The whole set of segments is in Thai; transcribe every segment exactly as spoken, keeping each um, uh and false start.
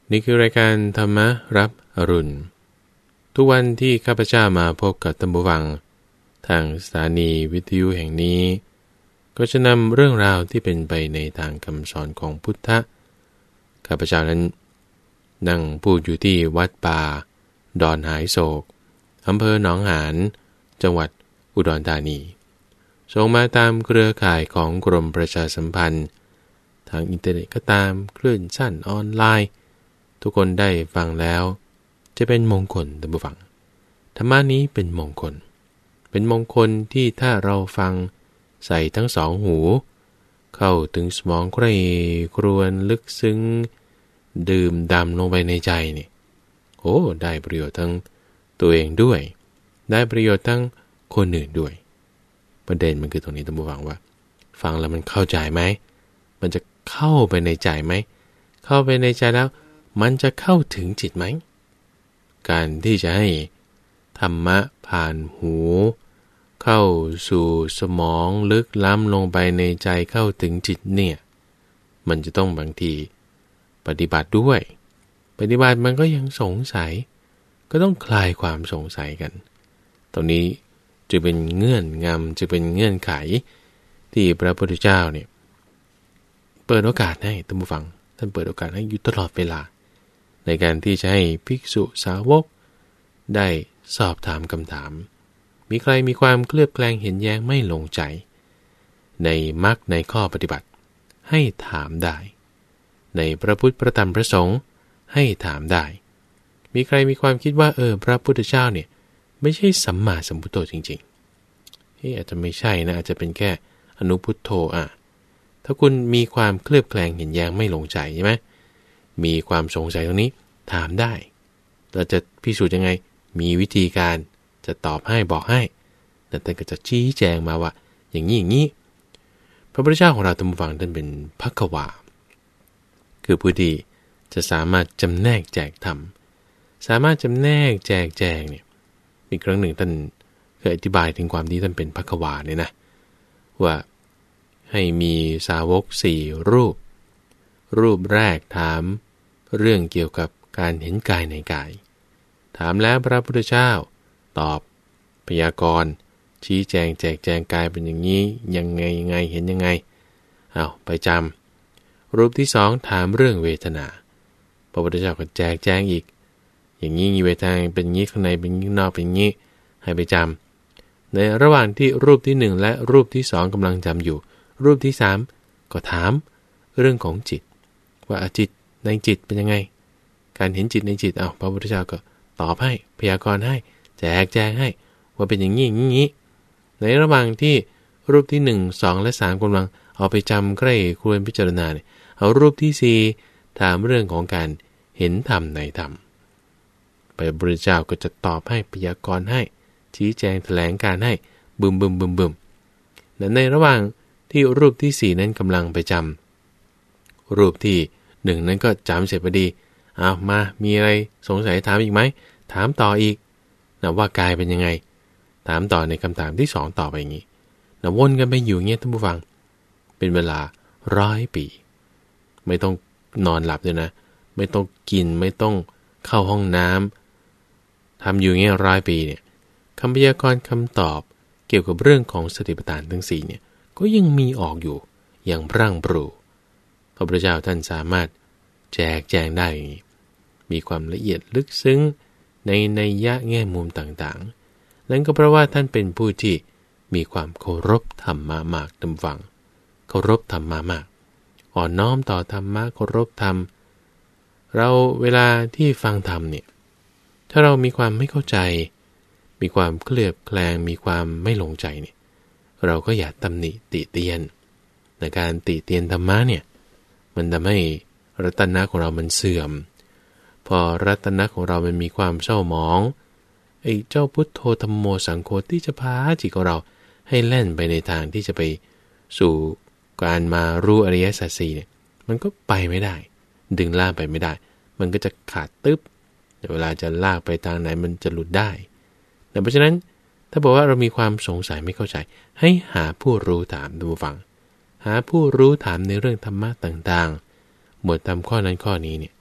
นี่คือรายการธรรมรับอรุณทุกวันที่ข้าพเจ้ามาพบกับท่านผู้ฟังทางสถานีวิทยุแห่งนี้ก็จะนำเรื่องราวที่เป็นไปในทางคำสอนของพุทธะข้าพเจ้านั้นนั่งพูดอยู่ที่วัดป่าดอนหายโศกอำเภอหนองหานจังหวัดอุดรธานีส่งมาตามเครือข่ายของกรมประชาสัมพันธ์ทางอินเทอร์เน็ตก็ตามคลื่นสั้นออนไลน์ทุกคนได้ฟังแล้วจะเป็นมงคลท่านผู้ฟังธรรมะนี้เป็นมงคลเป็นมงคลที่ถ้าเราฟังใส่ทั้งสองหูเข้าถึงสมองใคร่ครวญลึกซึ้งดื่มดำลงไปในใจนี่โอ้ได้ประโยชน์ทั้งตัวเองด้วยได้ประโยชน์ทั้งคนอื่นด้วยประเด็นมันคือตรงนี้ท่านผู้ฟังว่าฟังแล้วมันเข้าใจไหมมันจะเข้าไปในใจไหมเข้าไปในใจแล้วมันจะเข้าถึงจิตไหมการที่จะให้ธรรมะผ่านหูเข้าสู่สมองลึกล้ำลงไปในใจเข้าถึงจิตเนี่ยมันจะต้องบางทีปฏิบัติด้วยปฏิบัติมันก็ยังสงสัยก็ต้องคลายความสงสัยกันตรงนี้จะเป็นเงื่อนงำจะเป็นเงื่อนไขที่พระพุทธเจ้าเนี่ยเปิดโอกาสให้ท่านผู้ฟังท่านเปิดโอกาสให้อยู่ตลอดเวลาในการที่จะให้ภิกษุสาวกได้สอบถามคำถามมีใครมีความเคลือบแคลงเห็นแย้งไม่ลงใจในมรรคในข้อปฏิบัติให้ถามได้ในพระพุทธพระธรรมพระสงฆ์ให้ถามได้มีใครมีความคิดว่าเออพระพุทธเจ้าเนี่ยไม่ใช่สัมมาสัมพุทโธจริงๆที่อาจจะไม่ใช่นะอาจจะเป็นแค่อนุพุทโธอ่ะถ้าคุณมีความเคลือบแคลงเห็นแย้งไม่ลงใจใช่ไหมมีความสงสัยตรงนี้ถามได้เราจะพิสูจน์ยังไงมีวิธีการจะตอบให้บอกให้แต่ท่านก็จะชี้แจงมาว่าอย่างนี้อย่างนี้พระพุทธเจ้าของเราท่านผู้ฟังท่านเป็นภัคววาคือผู้ที่จะสามารถจำแนกแจกธรรมสามารถจำแนกแจกแจงเนี่ยมีครั้งหนึ่งท่านเคยอธิบายถึงความที่ท่านเป็นภัคววาเนี่ยนะว่าให้มีสาวกสี่รูปรูปแรกถามเรื่องเกี่ยวกับการเห็นกายในกายถามแล้วพระพุทธเจ้าตอบพยากรณ์ชี้แจงแจกแจงกายเป็นอย่างนี้ยังไงยังไงเห็นยังไงเอาไปจำรูปที่สองถามเรื่องเวทนาพระพุทธเจ้าก็แจกแจงอีกอย่างนี้เวทนาเป็นอย่างนี้ข้างในเป็นอย่างนี้นอกเป็นอย่างนี้ให้ไปจำในระหว่างที่รูปที่หนึ่งและรูปที่สองกำลังจำอยู่รูปที่สามก็ถามเรื่องของจิตว่าจิตในจิตเป็นยังไงการเห็นจิตในจิตเอาพระพุทธเจ้าก็ตอบให้พยากรณ์ให้แจกแจงให้ว่าเป็นอย่างนี้อย่างนี้ในระหว่างที่รูปที่หนึ่ง สองและสามกำลังเอาไปจำใกล้ควรพิจารณาเนี่ยเอารูปที่สี่ถามเรื่องของการเห็นธรรมในธรรมพระพุทธเจ้าก็จะตอบให้พยากรณ์ให้ชี้แจงแถลงการให้บึมบึมบึมบึมและในระหว่างที่รูปที่สี่นั้นกำลังไปจำรูปที่หนึ่งนั้นก็จำเสร็จพอดีเอามามีอะไรสงสัยถามอีกไหมถามต่ออีกนะว่ากายเป็นยังไงถามต่อในคำถามที่สองต่อไปอย่างนี้นะวนกันไปอยู่เงี้ยท่านผู้ฟังเป็นเวลาร้อยปีไม่ต้องนอนหลับด้วยนะไม่ต้องกินไม่ต้องเข้าห้องน้ำทำอยู่เงี้ยร้อยปีเนี่ยคำพยากรณ์คำตอบเกี่ยวกับเรื่องของสติปัฏฐานทั้งสี่เนี่ยก็ยังมีออกอยู่อย่างพรั่งพรูพระพุทธเจ้าท่านสามารถแจกแจงได้อย่างนี้มีความละเอียดลึกซึ้งในนัยยะแง่มุมต่างๆนั่นก็เพราะว่าท่านเป็นผู้ที่มีความเคารพธรรมะมากตามฟังเคารพธรรมะมากอ่อนน้อมต่อธรรมะเคารพธรรมเราเวลาที่ฟังธรรมเนี่ยถ้าเรามีความไม่เข้าใจมีความเคลือบแคลงมีความไม่ลงใจเนี่ยเราก็อย่าตำหนิติเตียนในการติเตียนธรรมะเนี่ยมันทำให้รัตนะของเรามันเสื่อมพอรัตนะของเรามันมีความเศร้าหมองไอ้เจ้าพุทโธธัมโมสังโฆที่จะพาจิตของเราให้แล่นไปในทางที่จะไปสู่การมารู้อริยสัจสี่เนี่ยมันก็ไปไม่ได้ดึงลากไปไม่ได้มันก็จะขาดตึ๊บเวลาจะลากไปทางไหนมันจะหลุดได้แต่เพราะฉะนั้นถ้าบอกว่าเรามีความสงสัยไม่เข้าใจให้หาผู้รู้ถามดูฟังหาผู้รู้ถามในเรื่องธรรมะต่างๆหมวดธรรมข้อนั้นข้อนี้เนี่ย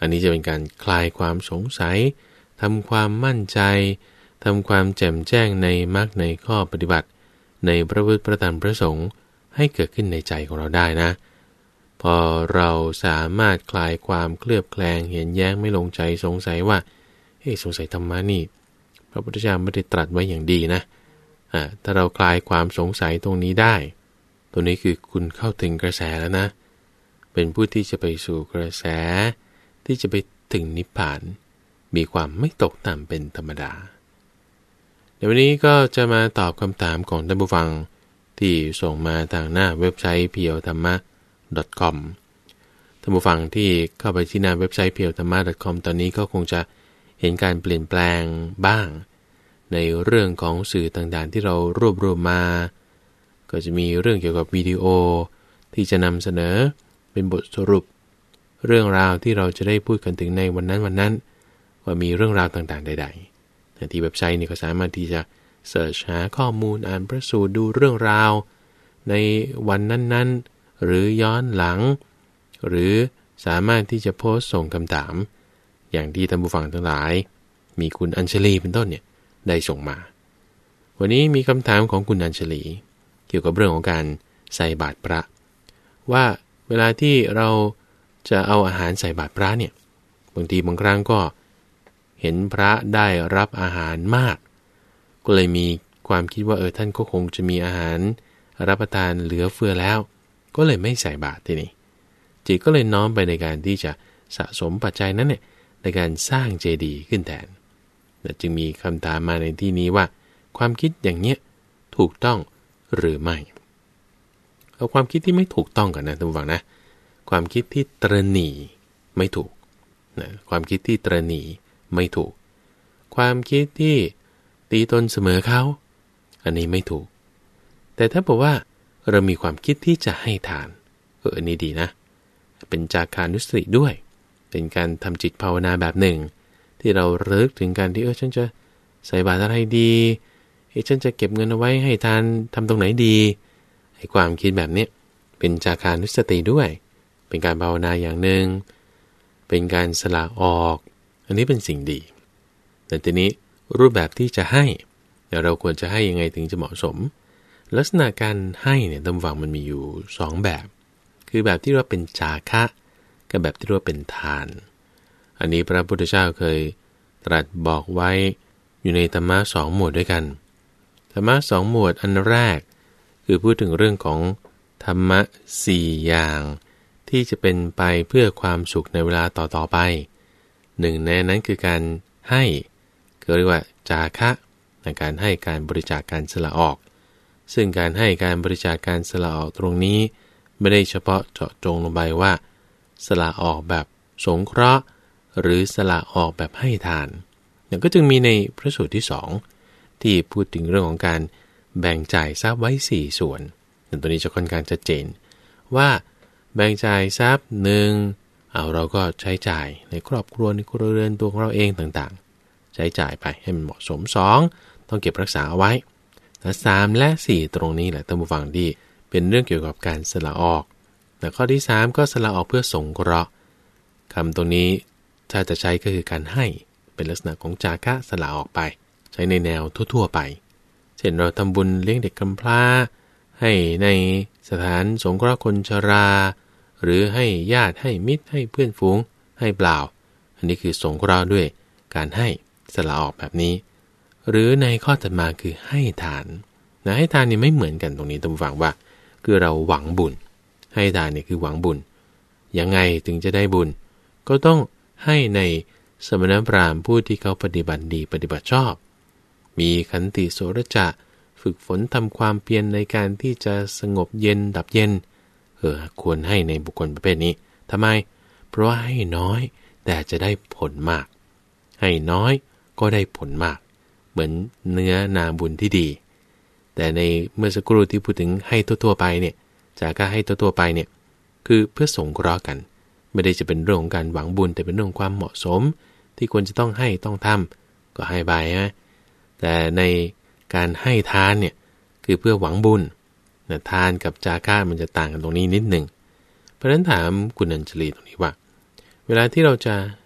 อันนี้จะเป็นการคลายความสงสัยทำความมั่นใจทำความแจ่มแจ้งในมรรคในข้อปฏิบัติในพระพุทธพระธรรมพระสงฆ์ให้เกิดขึ้นในใจของเราได้นะพอเราสามารถคลายความเคลือบแคลงเห็นแย้งไม่ลงใจสงสัยว่าเฮ้ยสงสัยธรรมะนี่พระพุทธเจ้าไม่ได้ตรัสไว้อย่างดีนะอ่าถ้าเราคลายความสงสัยตรงนี้ได้ตัวนี้คือคุณเข้าถึงกระแสแล้วนะเป็นผู้ที่จะไปสู่กระแสที่จะไปถึงนิพพานมีความไม่ตกต่ำเป็นธรรมดาในวันนี้ก็จะมาตอบคำถามของท่านผู้ฟังที่ส่งมาทางหน้าเว็บไซต์ เพียวธรรมะ ดอท คอม ท่านผู้ฟังที่เข้าไปที่หน้าเว็บไซต์ เพียวธรรมะ ดอท คอม ตอนนี้ก็คงจะเห็นการเปลี่ยนแปลงบ้างในเรื่องของสื่อต่างๆที่เรารวบรวมมาก็จะมีเรื่องเกี่ยวกับวิดีโอที่จะนำเสนอเป็นบทสรุปเรื่องราวที่เราจะได้พูดกันถึงในวันนั้นวันนั้นว่ามีเรื่องราวต่างๆใดๆที่เว็บไซต์นี่ก็สามารถที่จะเสิร์ชหาข้อมูลอ่านพระสูตรดูเรื่องราวในวันนั้นๆหรือย้อนหลังหรือสามารถที่จะโพสต์ส่งคำถามอย่างที่ท่านผู้ฟังทั้งหลายมีคุณอัญชลีเป็นต้นเนี่ยได้ส่งมาวันนี้มีคำถามของคุณอัญชลีเกี่ยวกับเรื่องของการใส่บาตรพระว่าเวลาที่เราจะเอาอาหารใส่บาตรพระเนี่ยบางทีบางครั้งก็เห็นพระได้รับอาหารมากก็เลยมีความคิดว่าเออท่านก็คงจะมีอาหารรับประทานเหลือเฟือแล้วก็เลยไม่ใส่บาตรที่นี่จิตก็เลยน้อมไปในการที่จะสะสมปัจจัยนั้นเนี่ยในการสร้างเจดีย์ขึ้นแทนจึงมีคำถามมาในที่นี้ว่าความคิดอย่างเนี้ยถูกต้องหรือไม่เอาความคิดที่ไม่ถูกต้องกันนะท่านผู้ฟังนะความคิดที่ตระหนี่ไม่ถูกนะความคิดที่ตระหนี่ไม่ถูกความคิดที่ตีตนเสมอเขาอันนี้ไม่ถูกแต่ถ้าบอกว่าเรามีความคิดที่จะให้ทานเอออันนี้ดีนะเป็นจาคานุสติด้วยเป็นการทำจิตภาวนาแบบหนึ่งที่เราระลึกถึงการที่เออฉันจะใส่บาตรอะไรดีเออฉันจะเก็บเงินเอาไว้ให้ทานทำตรงไหนดีไอ้ความคิดแบบนี้เป็นจาคานุสติด้วยเป็นการภาวนาอย่างหนึ่งเป็นการสละออกอันนี้เป็นสิ่งดีแต่ทีนี้รูปแบบที่จะให้เราควรจะให้ยังไงถึงจะเหมาะสมลักษณะการให้เนี่ยตามฝั่งมันมีอยู่สองแบบคือแบบที่เรียกว่าเป็นจาคะกับแบบที่เรียกว่าเป็นทานอันนี้พระพุทธเจ้าเคยตรัสบอกไว้อยู่ในธรรมะสองหมวดด้วยกันธรรมะสองหมวดอันแรกคือพูดถึงเรื่องของธรรมะสี่อย่างที่จะเป็นไปเพื่อความสุขในเวลาต่อๆไปหนึ่งในนั้นคือการให้เรียกว่าจาคะในการให้การบริจาคการสละออกซึ่งการให้การบริจาคการสละออกตรงนี้ไม่ได้เฉพาะเจาะจงลงไปว่าสละออกแบบสงเคราะห์หรือสละออกแบบให้ทานอย่างก็จึงมีในพระสูตรที่สองที่พูดถึงเรื่องของการแบ่งจ่ายทรัพย์ไว้สี่ส่วนตัวนี้จะค่อนข้างชัดเจนว่าแบ่งจ่ายทรัพย์หนึ่งเอาเราก็ใช้จ่ายในครอบครัวในครัวเรือนตัวของเราเองต่างๆใช้จ่ายไปให้มันเหมาะสมสองต้องเก็บรักษาเอาไว้และสามและสี่ตรงนี้แหละท่านผู้ฟังที่เป็นเรื่องเกี่ยวกับการสละออกแต่ข้อที่สามก็สละออกเพื่อสงเคราะห์คำตรงนี้ถ้าจะใช้ก็คือการให้เป็นลักษณะของจาคะสละออกไปใช้ในแนวทั่วๆไปเช่นเราทำบุญเลี้ยงเด็กกำพร้าให้ในสถานสงเคราะห์คนชราหรือให้ญาติให้มิตรให้เพื่อนฝูงให้เปล่าอันนี้คือสงเคราะห์ด้วยการให้สละออกแบบนี้หรือในข้อถัดมาคือให้ทานนะให้ทานนี่ไม่เหมือนกันตรงนี้ท่านผู้ฟังว่าคือเราหวังบุญให้ทานนี่คือหวังบุญยังไงถึงจะได้บุญก็ต้องให้ในสมณพราหมณ์ผู้ที่เขาปฏิบัติดีปฏิบัติชอบมีขันติโสรจะฝึกฝนทำความเพียรในการที่จะสงบเย็นดับเย็นเออควรให้ในบุคคลประเภทนี้ทำไมเพราะว่าให้น้อยแต่จะได้ผลมากให้น้อยก็ได้ผลมากเหมือนเนื้อนาบุญที่ดีแต่ในเมื่อสักครู่ที่พูดถึงให้ทั่วๆไปเนี่ยจากการให้ทั่วๆไปเนี่ยคือเพื่อสงเคราะห์กันไม่ได้จะเป็นเรื่องของการหวังบุญแต่เป็นเรื่องความเหมาะสมที่ควรจะต้องให้ต้องทำก็ให้ไปนะแต่ในการให้ทานเนี่ยคือเพื่อหวังบุญนะทานกับจาคะมันจะต่างกันตรงนี้นิดหนึ่งเพราะฉะนั้นถามคุณอัญชลีตรงนี้ว่าเวลาที่เราจะ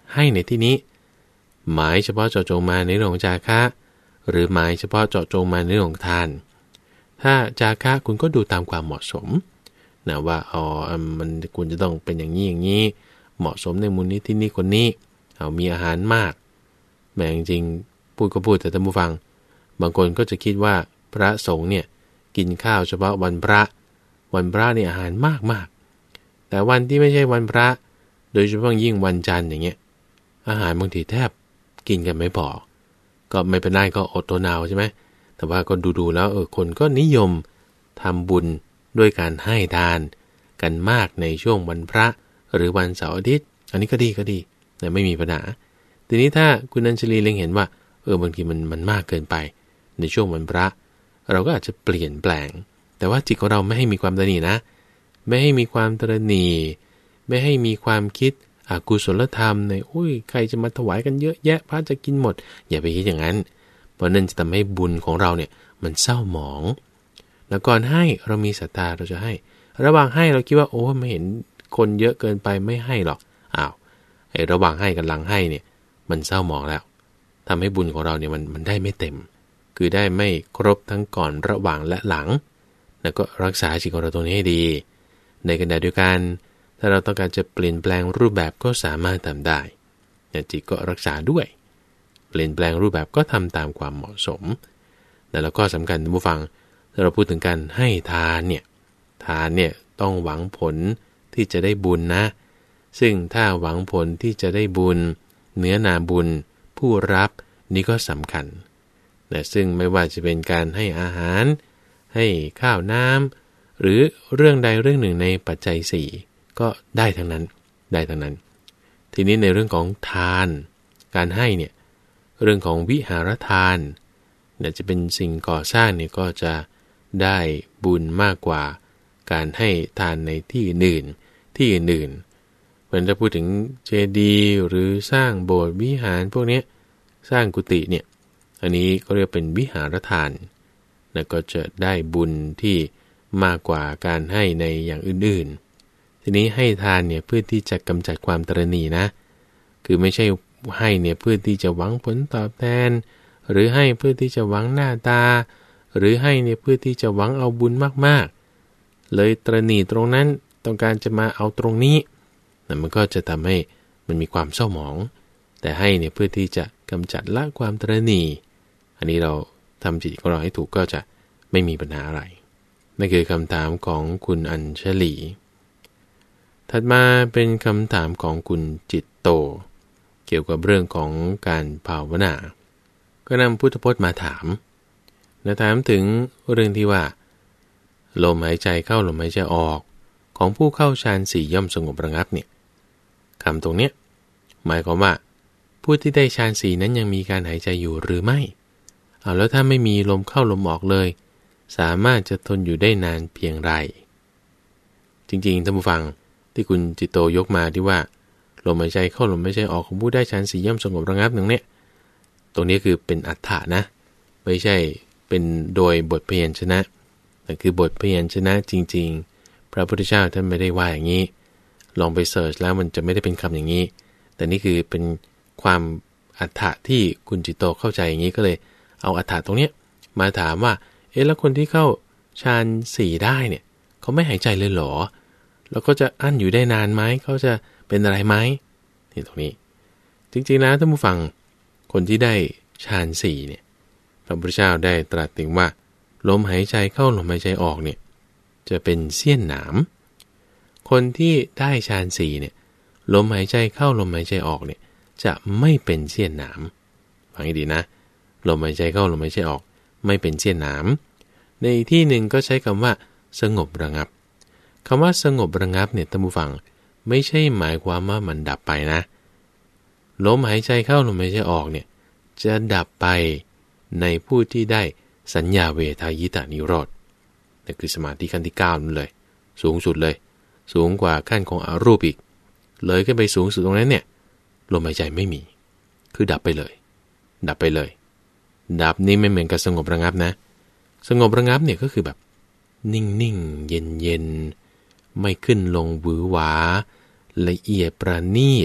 ให้ในที่นี้หมายเฉพาะเจาะจงมาในเรื่องของจาคะหรือหมายเฉพาะเจาะจงมาในเรื่องของทานถ้าจาคะคุณก็ดูตามความเหมาะสมนะว่าอ๋อมันควรจะต้องเป็นอย่างนี้อย่างนี้เหมาะสมในมูลนิธินี้คนนี้เอามีอาหารมากแม้จริงๆพูดก็พูดแต่ท่านผู้ฟังบางคนก็จะคิดว่าพระสงฆ์เนี่ยกินข้าวเฉพาะวันพระวันพระเนี่ยอาหารมากมากแต่วันที่ไม่ใช่วันพระโดยเฉพาะยิ่งวันจันทร์อย่างเงี้ยอาหารบางทีแทบกินกันไม่พอก็ไม่เป็นไรก็อดทนเอาใช่ไหมแต่ว่าก็ดูๆแล้วเออคนก็นิยมทำบุญด้วยการให้ทานกันมากในช่วงวันพระหรือวันเสาร์อาทิตย์อันนี้ก็ดีก็ดีแต่ไม่มีปัญหาทีนี้ถ้าคุณอัญชลีเล็งเห็นว่าเออบางทีมันมันมากเกินไปในช่วงวันพระเราก็อาจจะเปลี่ยนแปลงแต่ว่าจิตของเราไม่ให้มีความตระหนี่นะไม่ให้มีความตระหนี่ไม่ให้มีความคิดอกุศลธรรมในอุ้ยใครจะมาถวายกันเยอะแยะพระจะกินหมดอย่าไปคิดอย่างนั้นเพราะนั่นจะทำให้บุญของเราเนี่ยมันเศร้าหมองแล้วก่อนให้เรามีศรัทธาเราจะให้ระหว่างให้เราคิดว่าโอ้ไม่เห็นคนเยอะเกินไปไม่ให้หรอกอ้าวไอ้ระหว่างให้กับหลังให้เนี่ยมันเศร้าหมองแล้วทำให้บุญของเราเนี่ยมันมันได้ไม่เต็มคือได้ไม่ครบทั้งก่อนระหว่างและหลังแล้วก็รักษาจิตของเราตรงนี้ให้ดีในขณะเดียวกันถ้าเราต้องการจะเปลี่ยนแปลงรูปแบบก็สามารถทำได้แต่จิตก็รักษาด้วยเปลี่ยนแปลงรูปแบบก็ทำตามความเหมาะสมแต่แล้วก็สำคัญท่านผู้ฟังถ้าเราพูดถึงการให้ทานเนี่ยทานเนี่ยต้องหวังผลที่จะได้บุญนะซึ่งถ้าหวังผลที่จะได้บุญเนื้อนาบุญผู้รับนี่ก็สำคัญแต่ซึ่งไม่ว่าจะเป็นการให้อาหารให้ข้าวน้ำหรือเรื่องใดเรื่องหนึ่งในปัจจัยสี่ก็ได้ทั้งนั้นได้ทั้งนั้นทีนี้ในเรื่องของทานการให้เนี่ยเรื่องของวิหารทานเนี่ยจะเป็นสิ่งก่อสร้างเนี่ยก็จะได้บุญมากกว่าการให้ทานในที่อื่นที่อื่นๆเหมือนจะพูดถึงเจดีย์หรือสร้างโบสถ์วิหารพวกนี้สร้างกุฏิเนี่ยอันนี้ก็เรียกเป็นวิหารทานแล้วก็จะได้บุญที่มากกว่าการให้ในอย่างอื่นๆทีนี้ให้ทานเนี่ยเพื่อที่จะกำจัดความตระหนี่นะคือไม่ใช่ให้เนี่ยเพื่อที่จะหวังผลตอบแทนหรือให้เพื่อที่จะหวังหน้าตาหรือให้เนี่ยเพื่อที่จะหวังเอาบุญมากๆเลยตระหนี่ตรงนั้นต้องการจะมาเอาตรงนี้นั่นมันก็จะทำให้มันมีความเศร้าหมองแต่ให้เนี่ยเพื่อที่จะกำจัดละความตระหนี่อันนี้เราทำจิตของเราให้ถูกก็จะไม่มีปัญหาอะไรนั่นคือคำถามของคุณอัญชลีถัดมาเป็นคำถามของคุณจิตโตเกี่ยวกับเรื่องของการภาวนาก็นำพุทธพจน์มาถามและถามถึงเรื่องที่ว่าลมหายใจเข้าลมหายใจออกของผู้เข้าฌานสี่ย่อมสงบระงับเนี่ยคำตรงเนี้ยหมายความว่าผู้ที่ได้ฌานสี่นั้นยังมีการหายใจอยู่หรือไม่เอาแล้วถ้าไม่มีลมเข้าลมออกเลยสามารถจะทนอยู่ได้นานเพียงไรจริงๆท่านผู้ฟังที่คุณจิตโตยกมาที่ว่าลมหายใจเข้าลมหายใจออกของผู้ได้ฌานสี่ย่อมสงบระงับตรงเนี้ยตรงนี้คือเป็นอัฏฐะนะไม่ใช่เป็นโดยบทพยัญชนะแต่คือบทพยัญชนะจริงๆพระพุทธเจ้าท่านไม่ได้ว่าอย่างนี้ลองไปเสิร์ชแล้วมันจะไม่ได้เป็นคำอย่างนี้แต่นี่คือเป็นความอัฏฐะที่คุณจิตโตเข้าใจอย่างนี้ก็เลยเอาอัฏฐะตรงเนี้ยมาถามว่าเอ๊ะแล้วคนที่เข้าฌานสี่ได้เนี่ยเขาไม่หายใจเลยเหรอแล้วก็จะอั้นอยู่ได้นานไหมเขาจะเป็นอะไรไหมนี่ตรงนี้จริงๆนะท่านผู้ฟังคนที่ได้ฌานสี่เนี่ยพระพุทธเจ้าได้ตรัสถึงว่าลมหายใจเข้าลมหายใจออกเนี่ยจะเป็นเสี้ยนหนามคนที่ได้ฌานสี่เนี่ยลมหายใจเข้าลมหายใจออกเนี่ยจะไม่เป็นเสี้ยนหนามฟังให้ดีนะลมหายใจเข้าลมหายใจออกไม่เป็นเสี้ยนหนามในที่หนึ่งก็ใช้คำว่าสงบระงับคำว่าสงบระงับเนี่ยท่านผู้ฟังไม่ใช่หมายความว่ามันดับไปนะลมหายใจเข้าลมหายใจออกเนี่ยจะดับไปในผู้ที่ได้สัญญาเวทายตานิโรธนั่นคือสมาธิขั้นที่เก้านั่นเลยสูงสุดเลยสูงกว่าขั้นของอรูปอีกเลยขึ้นไปสูงสุดตรงนั้นเนี่ยลมหายใจไม่มีคือดับไปเลยดับไปเลยดับนี้ไม่เหมือนกับสงบระงับนะสงบระงับเนี่ยก็คือแบบนิ่งๆเย็นๆไม่ขึ้นลงหวือหวาละเอียดประณีต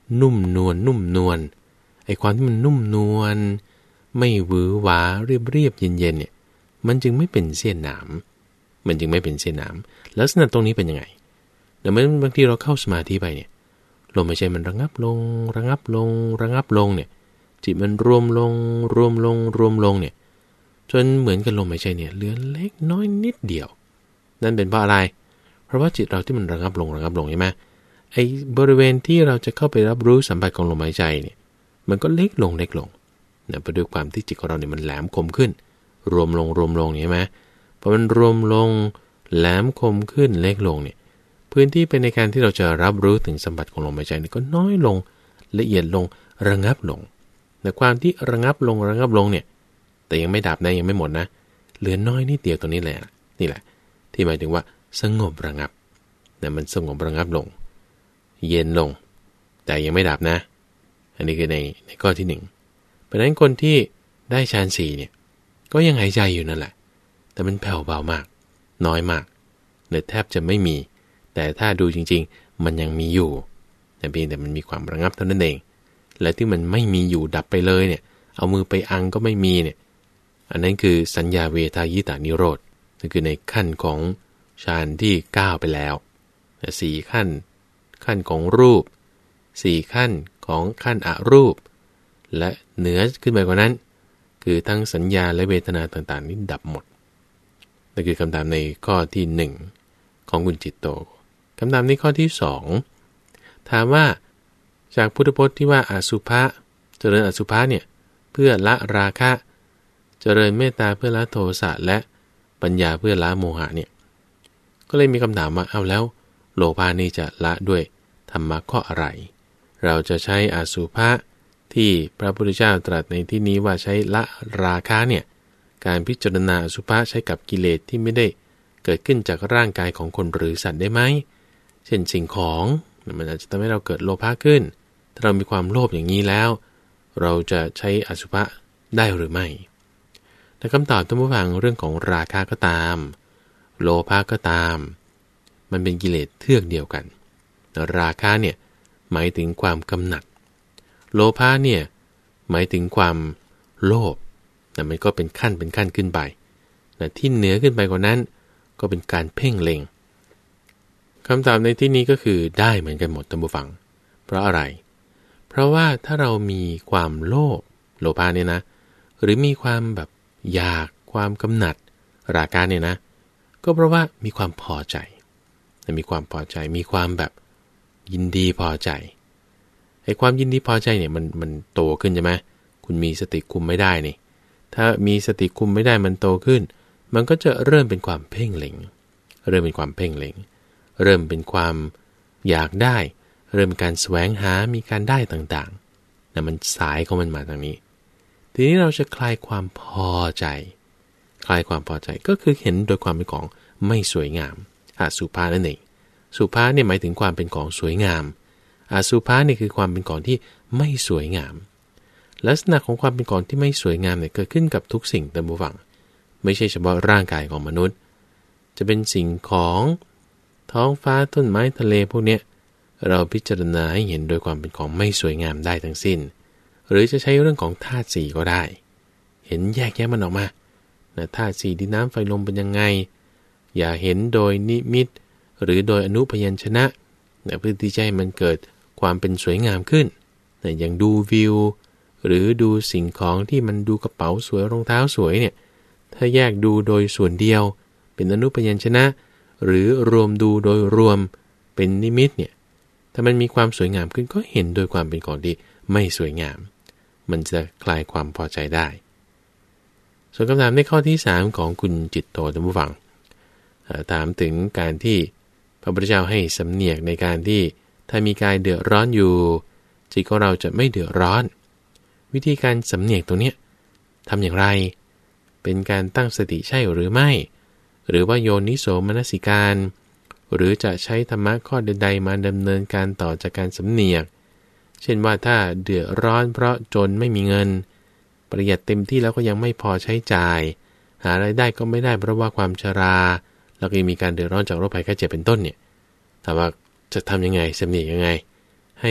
นุ่มนวลนุ่มนวลไอ้ความที่มันนุ่มนวลไม่หวือหวาเรียบเรียบเย็นเย็นเนี่ยมันจึงไม่เป็นเสี้ยนหนามมันจึงไม่เป็นเสี้ยนหนามลักษณะตรงนี้เป็นยังไงเดี๋ยวมันบางทีเราเข้าสมาธิไปเนี่ยลมหายใจมันระงับลงระงับลงระงับลงเนี่ยจิตมันรวมลงรวมลงรวมลงเนี่ยจนเหมือนกับลมหายใจเนี่ยเหลือเล็กน้อยนิดเดียวนั่นเป็นเพราะอะไรเพราะว่าจิตเราที่มันระงับลงระงับลงใช่ไหมไอ้บริเวณที่เราจะเข้าไปรับรู้สัมผัสของลมหายใจเนี่ยมันก็เล็กลงเล็กลงเนี่ยเพราะด้วยความที่จิตของเราเนี่ยมันแหลมคมขึ้นรวมลงรวมลงใช่ไหมพอมันรวมลงแหลมคมขึ้นเล็กลงเนี่ยพื้นที่เป็นในการที่เราจะรับรู้ถึงสัมผัสของลมหายใจนี่ก็น้อยลงละเอียดลงระงับลงแต่ความที่ระงับลงระงับลงเนี่ยแต่ยังไม่ดับนะยังไม่หมดนะเหลือน้อยนิดเดียวตัวนี้แหละนี่แหละที่หมายถึงว่าสงบระงับแต่มันสงบระงับลงเย็นลงแต่ยังไม่ดับนะอันนี้คือในในข้อที่หนึ่งเพราะฉะนั้นคนที่ได้ฌานสี่เนี่ยก็ยังหายใจอยู่นั่นแหละแต่มันแผ่วเบามากน้อยมากหรือแทบจะไม่มีแต่ถ้าดูจริงๆมันยังมีอยู่แต่เพียงแต่มันมีความระงับเท่านั้นเองและที่มันไม่มีอยู่ดับไปเลยเนี่ยเอามือไปอังก็ไม่มีเนี่ยอันนั้นคือสัญญาเวทายตานิโรธนั่นคือในขั้นของฌานที่เก้าไปแล้วแต่สี่ขั้นขั้นของรูปสี่ขั้นของขั้นอรูปและเหนือขึ้นไปกว่านั้นคือทั้งสัญญาและเวทนาต่างๆนี้ดับหมดนั่นคือคำถามในข้อที่หนึ่งของคุณจิตโตคำถามในข้อที่สองถามว่าจากพุทธพจน์ที่ว่าอสุภะเจริญอสุภะเนี่ยเพื่อละราคะเจริญเมตตาเพื่อละโทสะและปัญญาเพื่อละโมหะเนี่ยก็เลยมีคำถามว่าเอาแล้วโลภะนี่จะละด้วยธรรมะข้ออะไรเราจะใช้อสุภะที่พระพุทธเจ้าตรัสในที่นี้ว่าใช้ละราคะเนี่ยการพิจารณาอสุภะใช้กับกิเลสที่ไม่ได้เกิดขึ้นจากร่างกายของคนหรือสัตว์ได้ไหมเช่นสิ่งของมันอาจจะทำให้เราเกิดโลภะขึ้นถ้าเรามีความโลภอย่างนี้แล้วเราจะใช้อสุภะได้หรือไม่แต่คำตอบท่านผู้ฟังเรื่องของราคะก็ตามโลภะก็ตามมันเป็นกิเลสเทือกเดียวกันราคะเนี่ยหมายถึงความกำหนัดโลภะเนี่ยหมายถึงความโลภแต่มันก็เป็นขั้นเป็นขั้นขึ้นไปแต่ที่เหนือขึ้นไปกว่านั้นก็เป็นการเพ่งเล็งคำตอบในที่นี้ก็คือได้เหมือนกันหมดท่านผู้ฟังเพราะอะไรเพราะว่าถ้าเรามีความโลภโลภะเนี่ยนะหรือมีความแบบอยากความกำหนัดราคะเนี่ยนะก็เพราะว่ามีความพอใจมีความพอใจมีความแบบยินดีพอใจไอ้ความยินดีพอใจเนี่ยมันมันโตขึ้นใช่ไหมคุณมีสติคุมไม่ได้นี่ถ้ามีสติคุมไม่ได้มันโตขึ้นมันก็จะเริ่มเป็นความเพ่งเล็งเริ่มเป็นความเพ่งเล็งเริ่มเป็นความอยากได้เริ่มการแสวงหามีการได้ต่างๆนะมันสายของมันมาทางนี้ทีนี้เราจะคลายความพอใจคลายความพอใจก็คือเห็นโดยความเป็นของไม่สวยงามอสุภะนั่นเองสุภะเนี่ยหมายถึงความเป็นของสวยงามอสุภะนี่คือความเป็นของที่ไม่สวยงามลักษณะของความเป็นของที่ไม่สวยงามเนี่ยเกิดขึ้นกับทุกสิ่งตามผู้ฟังไม่ใช่เฉพาะร่างกายของมนุษย์จะเป็นสิ่งของท้องฟ้าต้นไม้ทะเลพวกเนี้ยเราพิจารณาให้เห็นโดยความเป็นของไม่สวยงามได้ทั้งสิ้นหรือจะใช้เรื่องของธาตุสี่ก็ได้เห็นแยกแยะมันออกมานะธาตุสี่ดินน้ำไฟลมเป็นยังไงอย่าเห็นโดยนิมิตหรือโดยอนุพยัญชนะนะเพื่อที่จะให้มันเกิดความเป็นสวยงามขึ้นนะอย่างดูวิวหรือดูสิ่งของที่มันดูกระเป๋าสวยรองเท้าสวยเนี่ยถ้าแยกดูโดยส่วนเดียวเป็นอนุพยัญชนะหรือรวมดูโดยรวมเป็นนิมิตเนี่ยถ้ามันมีความสวยงามขึ้นก็เห็นโดยความเป็นของที่ไม่สวยงามมันจะคลายความพอใจได้ส่วนคำถามในข้อที่สามของคุณจิตโตท่านผู้ฟังถามถึงการที่พระพุทธเจ้าให้สำเนียกในการที่ถ้ามีกายเดือดร้อนอยู่จิตของเราจะไม่เดือดร้อนวิธีการสำเนียกตรงนี้ทำอย่างไรเป็นการตั้งสติใช่หรือไม่หรือว่าโยนิโสมนสิการหรือจะใช้ธรรมะข้อใดๆมาดำเนินการต่อจากการสำเนียกเช่นว่าถ้าเดือดร้อนเพราะจนไม่มีเงินประหยัดเต็มที่แล้วก็ยังไม่พอใช้จ่ายหารายได้ก็ไม่ได้เพราะว่าความชราแล้วก็มีการเดือดร้อนจากโรคภัยไข้เจ็บเป็นต้นเนี่ยแต่ว่าจะทำยังไงสำเนียกยังไงให้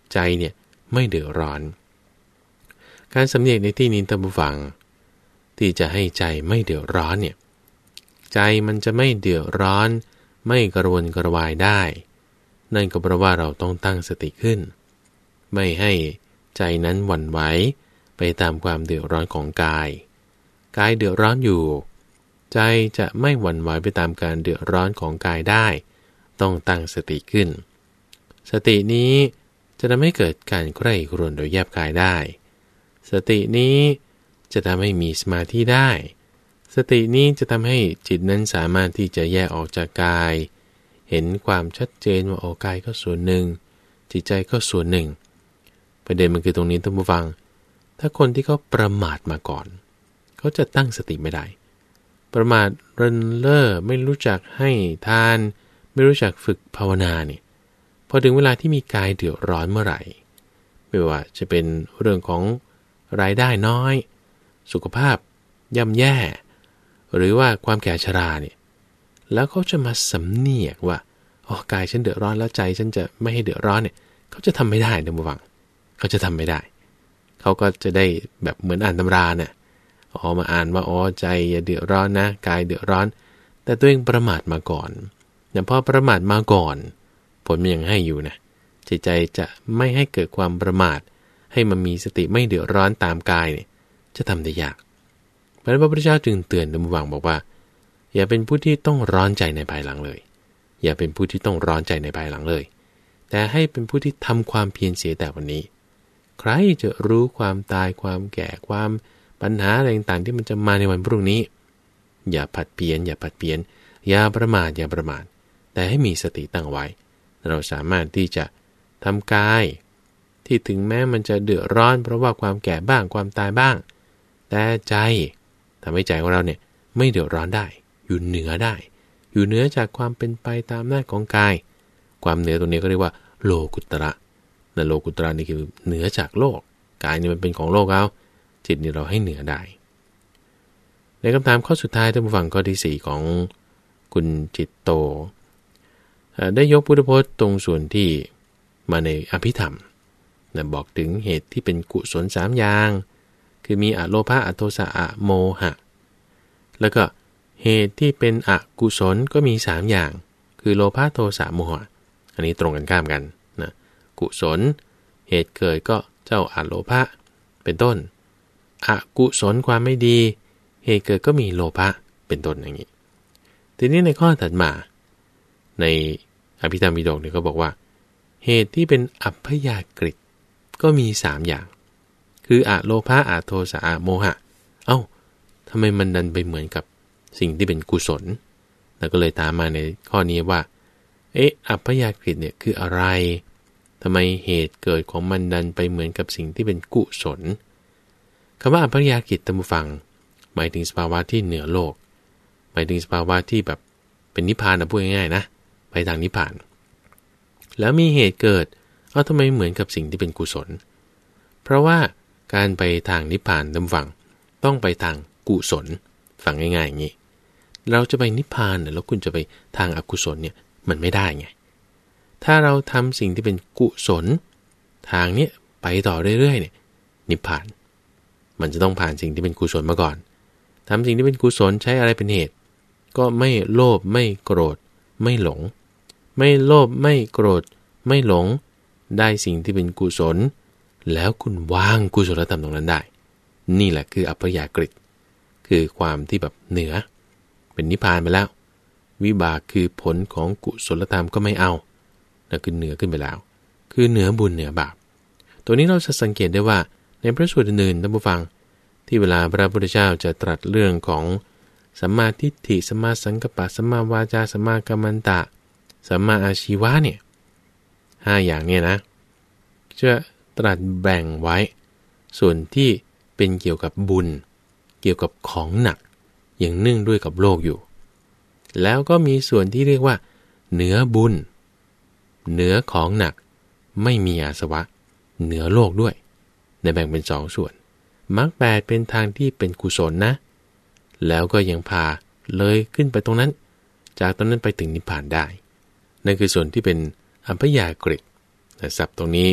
ใจเนี่ยไม่เดือดร้อนการสำเนียกในที่นี้ท่านผู้ฟังที่จะให้ใจไม่เดือดร้อนเนี่ยใจมันจะไม่เดือดร้อนไม่กระวนกระวายได้นั่นก็เพราะว่าเราต้องตั้งสติขึ้นไม่ให้ใจนั้นหวั่นไหวไปตามความเดือดร้อนของกายกายเดือดร้อนอยู่ใจจะไม่หวั่นไหวไปตามการเดือดร้อนของกายได้ต้องตั้งสติขึ้นสตินี้จะทำให้เกิดการใคร่ครวญโดยแยบกายได้สตินี้จะทำให้มีสมาธิได้สตินี้จะทำให้จิตนั้นสามารถที่จะแยกออกจากกายเห็นความชัดเจนว่าโอ้กายก็ส่วนหนึ่งจิตใจก็ส่วนหนึ่งประเด็นมันคือตรงนี้ท่านผู้ฟังถ้าคนที่เขาประมาทมาก่อนเขาจะตั้งสติไม่ได้ประมาทเรินเล่อไม่รู้จักให้ทานไม่รู้จักฝึกภาวนาเนี่ยพอถึงเวลาที่มีกายเดือดร้อนเมื่อไหร่ไม่ว่าจะเป็นเรื่องของรายได้น้อยสุขภาพย่ำแย่หรือว่าความแก่ชราเนี่ยแล้วเขาจะมาสำเนียกว่าอ๋อกายฉันเดือดร้อนแล้วใจฉันจะไม่ให้เดือดร้อนเนี่ยเขาจะทำไม่ได้ท่านผู้ฟังเขาจะทำไม่ได้เขาก็จะได้แบบเหมือนอ่านตำราเนี่ยอ๋อมาอ่านว่าอ๋อใจอย่าเดือดร้อนนะกายเดือดร้อนแต่ตัวเองประมาทมาก่อนแต่พอประมาทมาก่อนผลมันยังให้อยู่นะจิตใจจะไม่ให้เกิดความประมาทให้มันมีสติไม่เดือดร้อนตามกายเนี่ยจะทำได้ยากเพราะนั้นพระพุทธเจ้าจึงเตือนท่านผู้ฟังบอกว่าอย่าเป็นผู้ที่ต้องร้อนใจในภายหลังเลยอย่าเป็นผู้ที่ต้องร้อนใจในภายหลังเลยแต่ให้เป็นผู้ที่ทำความเพียรเสียแต่วันนี้ใครจะรู้ความตายความแก่ความปัญหาอะไรต่างๆที่มันจะมาในวันพรุ่งนี้อย่าผัดเพี้ยนอย่าผัดเพี้ยนอย่าประมาทอย่าประมาทแต่ให้มีสติตั้งไว้เราสามารถที่จะทำกายที่ถึงแม้มันจะเดือดร้อนเพราะว่าความแก่บ้างความตายบ้างแต่ใจทำให้ใจของเราเนี่ยไม่เดือดร้อนได้อยู่เหนือได้อยู่เหนือจากความเป็นไปตามหน้าของกายความเหนือตรงนี้ก็เรียกว่าโลกุตระนั่นโลกุตระนี่คือเหนือจากโลกกายนี่มันเป็นของโลกเอาจิตนี่เราให้เหนือได้ในคำถามข้อสุดท้ายท่านผู้ฟังข้อที่สี่ของคุณจิตโตได้ยกพุทธพจน์ตรงส่วนที่มาในอภิธรรมนะบอกถึงเหตุที่เป็นกุศลสามอย่างคือมีอโลภะอโทสะอโมหะแล้วก็เหตุที่เป็นอกุศลก็มีสามอย่างคือโลภะโทสะโมหะอันนี้ตรงกันข้ามกันนะกุศลเหตุเกิดก็เจ้าอโลภะเป็นต้นอกุศลความไม่ดีเหตุเกิดก็มีโลภะเป็นต้นอย่างนี้ทีนี้ในข้อถัดมาในอภิธรรมปิฎกเนี่ยเขาบอกว่าเหตุที่เป็นอัพพยากฤิก็มีสามอย่างคืออโลภะอโทสะอโมหะเอ้าทำไมมันดันไปเหมือนกับสิ่งที่เป็นกุศลแล้วก็เลยตามมาในข้อนี้ว่าเอ๊ะอัพพยากฤิเนี่ยคืออะไรทำไมเหตุเกิดของมันดันไปเหมือนกับสิ่งที่เป็นกุศลคำว่าอัพพยากฤิท่านผู้ฟังหมายถึงสภาวะที่เหนือโลกหมายถึงสภาวะที่แบบเป็นนิพพานนะพูดง่ายๆนะไปทางนิพพานแล้วมีเหตุเกิดเอ้าทำไมเหมือนกับสิ่งที่เป็นกุศลเพราะว่าการไปทางนิพพานท่านผู้ฟังต้องไปทางกุศลฟังง่ายๆอย่างนี้เราจะไปนิพพานแล้วคุณจะไปทางอกุศลเนี่ยมันไม่ได้ไงถ้าเราทำสิ่งที่เป็นกุศลทางเนี้ยไปต่อเรื่อยๆเนี่ยนิพพานมันจะต้องผ่านสิ่งที่เป็นกุศลมาก่อนทำสิ่งที่เป็นกุศลใช้อะไรเป็นเหตุก็ไม่โลภไม่โกรธไม่หลงไม่โลภไม่โกรธไม่หลงได้สิ่งที่เป็นกุศลแล้วคุณวางกุศลธรรมตรงนั้นได้นี่แหละคืออัพยากฤิคือความที่แบบเหนือเป็นนิพพานไปแล้ววิบากคือผลของกุศลธรรมก็ไม่เอานั่นคือเหนือขึ้นไปแล้วคือเหนือบุญเหนือบาปตัวนี้เราจะสังเกตได้ว่าในพระสูตรอื่นๆท่านผู้ฟังที่เวลาพระพุทธเจ้าจะตรัสเรื่องของสัมมาทิฏฐิสัมมาสังกัปปะสัมมาวาจาสัมมากัมมันตะสัมมาอาชีวะเนี่ยห้าอย่างเนี่ยนะจะตรัสแบ่งไว้ส่วนที่เป็นเกี่ยวกับบุญเกี่ยวกับของหนักอย่างเนื่องด้วยกับโลกอยู่แล้วก็มีส่วนที่เรียกว่าเหนือบุญเหนือของหนักไม่มีอาสวะเหนือโลกด้วยในแบ่งเป็นสองส่วนมรรคแปดเป็นทางที่เป็นกุศลนะแล้วก็ยังพาเลยขึ้นไปตรงนั้นจากตรงนั้นไปถึงนิพพานได้นั่นคือส่วนที่เป็นอัพยากฤิแต่ศัพท์ตรงนี้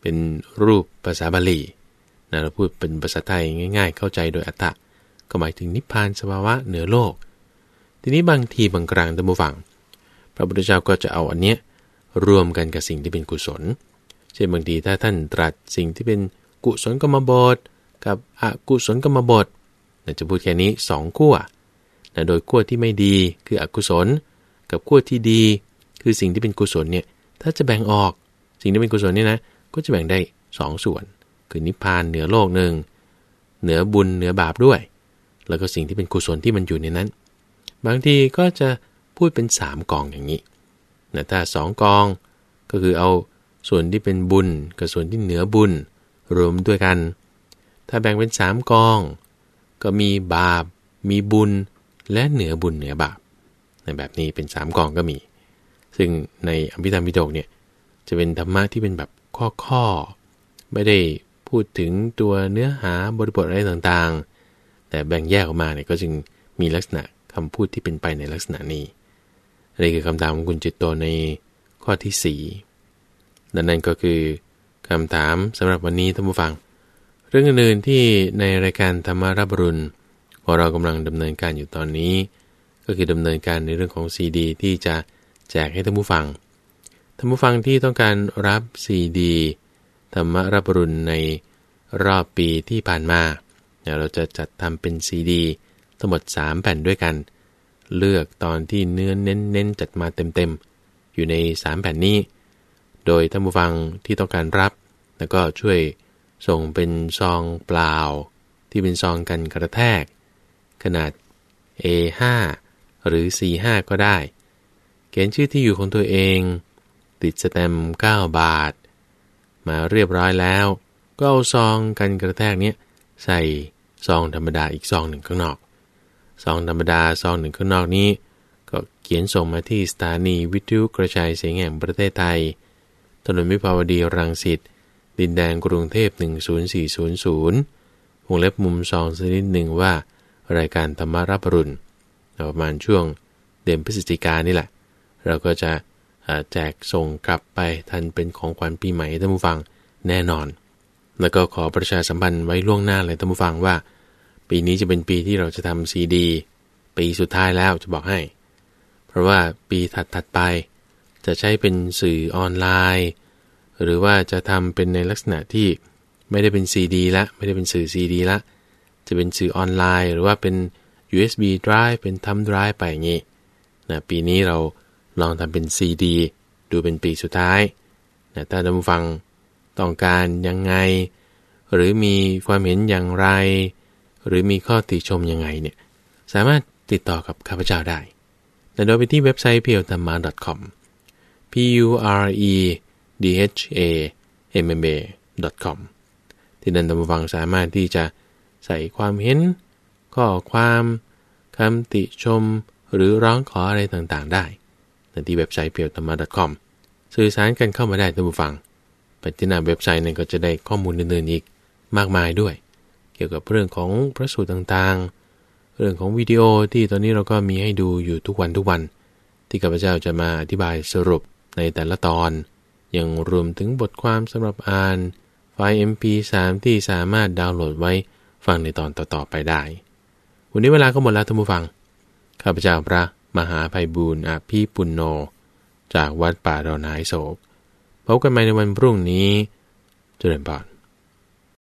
เป็นรูปภาษาบาลีนะเราพูดเป็นภาษาไทยง่ายๆเข้าใจโดยอัตตะก็หมายถึงนิพพานสภาวะเหนือโลกทีนี้บางทีบางครั้งท่านผู้ฟังพระพุทธเจ้าก็จะเอาอันเนี้ยรวมกันกับสิ่งที่เป็นกุศลเช่นบางทีถ้าท่านตรัสสิ่งที่เป็นกุศลกรรมบทกับอกุศลกรรมบทจะพูดแค่นี้สองขั้วนะโดยขั้วที่ไม่ดีคืออกุศลกับขั้วที่ดีคือสิ่งที่เป็นกุศลเนี่ยถ้าจะแบ่งออกสิ่งที่เป็นกุศลเนี่ยนะก็จะแบ่งได้สองส่วนคือนิพพานเหนือโลกหนึ่งเหนือบุญเหนือบาปด้วยแล้วก็สิ่งที่เป็นกุศลที่มันอยู่ในนั้นบางทีก็จะพูดเป็นสามกองอย่างนี้นะถ้าสองกองก็คือเอาส่วนที่เป็นบุญกับส่วนที่เหนือบุญรวมด้วยกันถ้าแบ่งเป็นสามกองก็มีบาปมีบุญและเหนือบุญเหนือบาปในแบบนี้เป็นสามกองก็มีซึ่งในอภิธรรมปิฎกเนี่ยจะเป็นธรรมะที่เป็นแบบข้อๆไม่ได้พูดถึงตัวเนื้อหาบริบทอะไรต่างๆแต่แบ่งแยกออกมาเนี่ยก็จึงมีลักษณะคำพูดที่เป็นไปในลักษณะนี้นี่คือคำถามของคุณจิตโตในข้อที่สี่ดังนั้นก็คือคำถามสำหรับวันนี้ท่านผู้ฟังเรื่องอื่นๆที่ในรายการธรรมารับอรุณของเรากำลังดำเนินการอยู่ตอนนี้ก็คือดำเนินการในเรื่องของซีดีที่จะแจกให้ท่านผู้ฟังท่านผู้ฟังที่ต้องการรับซีดีธรรมารับอรุณในรอบปีที่ผ่านมาเราจะจัดทำเป็นซีดีทั้งหมดสามแผ่นด้วยกันเลือกตอนที่เนื้อเน้นๆจัดมาเต็มๆอยู่ในสามแผ่นนี้โดยท่านผู้ฟังที่ต้องการรับแล้วก็ช่วยส่งเป็นซองเปล่าที่เป็นซองกันกระแทกขนาด เอ ห้า หรือ ซี ห้า ก็ได้เขียนชื่อที่อยู่ของตัวเองติดสแตมป์เก้าบาทมาเรียบร้อยแล้วก็เอาซองกันกระแทกเนี้ยใส่ซองธรรมดาอีกซองหนึ่งข้างนอกซองธรรมดาซองหนึ่งข้างนอกนี้ก็เขียนส่งมาที่สถานีวิทยุกระจายเสียงแห่งประเทศไทยถนนวิภาวดีรังสิตดินแดงกรุงเทพหนึ่งศูนย์สี่ศูนย์ศูนย์วงเล็บมุมซองสักนิดหนึ่งว่ารายการธรรมารับอรุณประมาณช่วงเดือนพฤศจิกายนนี่แหละเราก็จะแจกส่งกลับไปทันเป็นของขวัญปีใหม่ให้ท่านผู้ฟังแน่นอนแล้วก็ขอประชาสัมพันธ์ไว้ล่วงหน้าเลยท่านผู้ฟังว่าปีนี้จะเป็นปีที่เราจะทำซีดีปีสุดท้ายแล้วจะบอกให้เพราะว่าปีถัดๆไปจะใช้เป็นสื่อออนไลน์หรือว่าจะทำเป็นในลักษณะที่ไม่ได้เป็นซีดีละไม่ได้เป็นสื่อซีดีละจะเป็นสื่อออนไลน์หรือว่าเป็น ยู เอส บี drive เป็น thumb drive ไปอย่างนี้นะปีนี้เราลองทำเป็นซีดีดูเป็นปีสุดท้ายนะถ้าท่านผู้ฟังต้องการยังไงหรือมีความเห็นอย่างไรหรือมีข้อติชมยังไงเนี่ยสามารถติดต่อกับข้าพเจ้าได้โดยไปที่เว็บไซต์ พี แอล ธรรมะ ดอท คอม พี ยู อาร์ อี ดี เอช เอ เอ็ม เอ็ม เอ ดอท คอม ที่นั่นท่านผู้ฟังสามารถที่จะใส่ความเห็นข้อความคำติชมหรือร้องขออะไรต่างๆได้ที่เว็บไซต์ พี แอล ธรรมะ ดอท คอม สื่อสารกันเข้ามาได้ท่านผู้ฟังไปที่หน้าเว็บไซต์นั้นก็จะได้ข้อมูลอื่นๆอีกมากมายด้วยเกี่ยวกับเรื่องของพระสูตรต่างๆเรื่องของวิดีโอที่ตอนนี้เราก็มีให้ดูอยู่ทุกวันทุกวันที่ข้าพเจ้าจะมาอธิบายสรุปในแต่ละตอนยังรวมถึงบทความสำหรับอ่านไฟล์ เอ็ม พี สาม ที่สามารถดาวน์โหลดไว้ฟังในตอนต่อๆไปได้วันนี้เวลาก็หมดแล้วท่านผู้ฟังข้าพเจ้าพระมหาไพบูลย์อภิปุณโญจากวัดป่าดอนหายโศกพบกันใหม่ในวันพรุ่งนี้เจริญพร